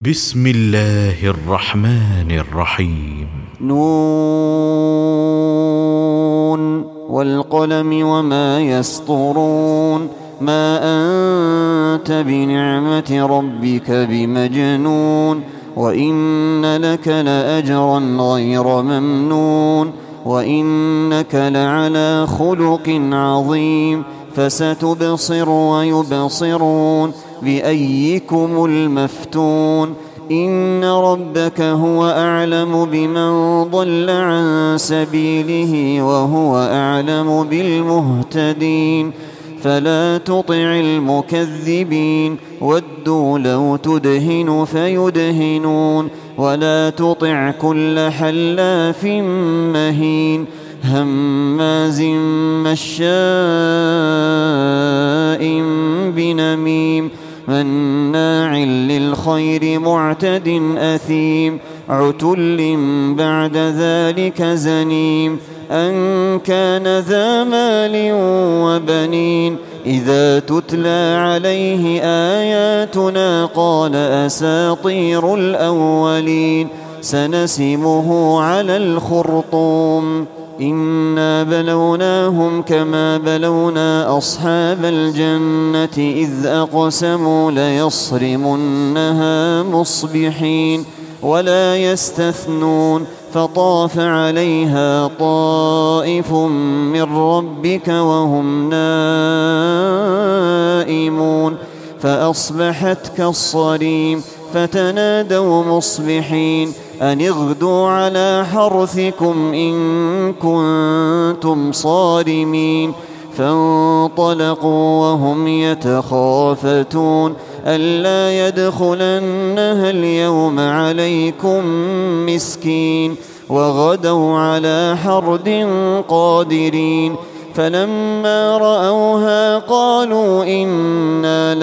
بسم الله الرحمن الرحيم. نون والقلم وما يسطرون. ما أنت بنعمة ربك بمجنون. وإن لك لأجرا غير ممنون. وإنك لعلى خلق عظيم. فستبصر ويبصرون بأيكم المفتون. إن ربك هو أعلم بمن ضل عن سبيله وهو أعلم بالمهتدين. فلا تطع المكذبين ودوا لو تدهن فيدهنون. ولا تطع كل حلاف مهين هماز مشاء بنميم مناع للخير معتد أثيم عتل بعد ذلك زنيم أن كان ذا مال وبنين. إذا تتلى عليه آياتنا قال أساطير الأولين. سنسمه على الخرطوم. إنا بلوناهم كما بلونا أصحاب الجنة إذ أقسموا ليصرمنها مصبحين ولا يستثنون. فطاف عليها طائف من ربك وهم نائمون فأصبحت كالصريم. فتنادوا مصبحين أن اغدوا على حرثكم إن كنتم صارمين. فانطلقوا وهم يتخافتون ألا يدخلنها اليوم عليكم مسكين. وغدوا على حرد قادرين. فلما رأوها قالوا إنا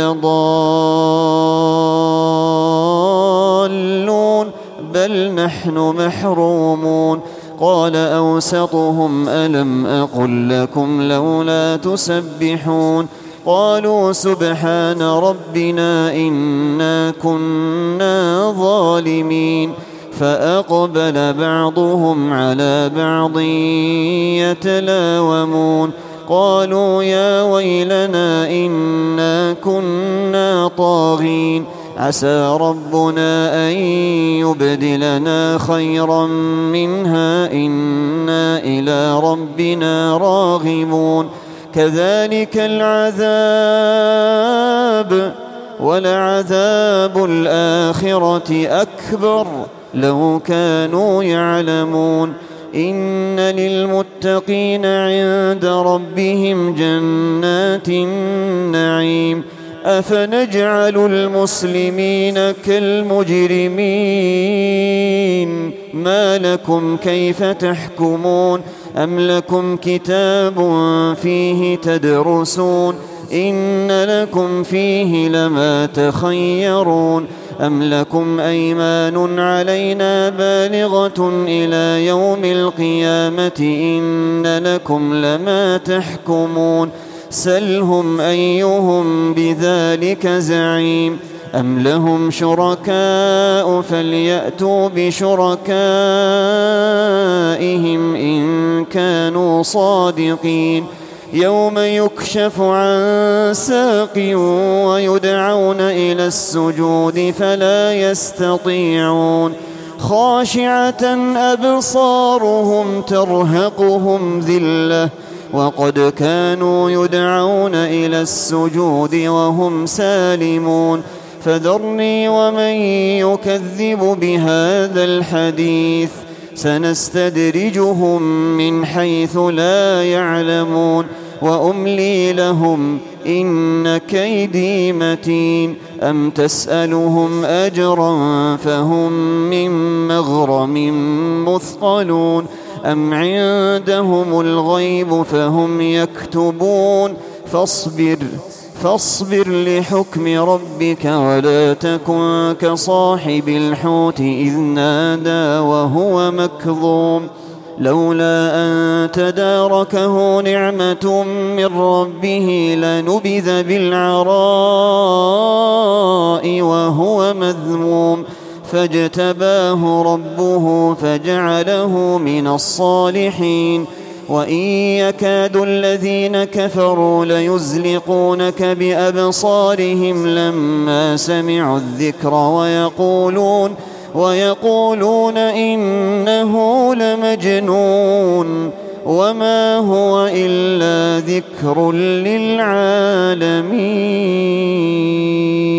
لضالون بل نحن محرومون. قال أوسطهم ألم أقل لكم لولا تسبحون. قالوا سبحان ربنا إنا كنا ظالمين. فأقبل بعضهم على بعض يتلاومون قالوا يا ويلنا إنا كنا طاغين. عسى ربنا أن يبدلنا خيرا منها إنا إلى ربنا راغبون. كذلك العذاب ولعذاب الآخرة أكبر لو كانوا يعلمون. إن للمتقين عند ربهم جنات النعيم. أفنجعل المسلمين كالمجرمين ما لكم كيف تحكمون. أم لكم كتاب فيه تدرسون إن لكم فيه لما تخيرون. أم لكم أيمان علينا بالغة إلى يوم القيامة إن لكم لما تحكمون. سلهم أيهم بذلك زعيم. أم لهم شركاء فليأتوا بشركائهم إن كانوا صادقين. يوم يكشف عن ساق ويدعون إلى السجود فلا يستطيعون. خاشعة أبصارهم ترهقهم ذلة وقد كانوا يدعون إلى السجود وهم سالمون. فذرني ومن يكذب بهذا الحديث سنستدرجهم من حيث لا يعلمون وأملي لهم إن كيدي متين. أم تسألهم أجرا فهم من مغرم مثقلون. أم عندهم الغيب فهم يكتبون. فاصبر لحكم ربك ولا تكن كصاحب الحوت إذ نادى وهو مكظوم. لولا أن تداركه نعمة من ربه لنبذ بالعراء وهو مذموم فاجتباه ربه فجعله من الصالحين وإن يكاد الذين كفروا ليزلقونك بأبصارهم لما سمعوا الذكر ويقولون إنه لمجنون وما هو إلا ذكر للعالمين.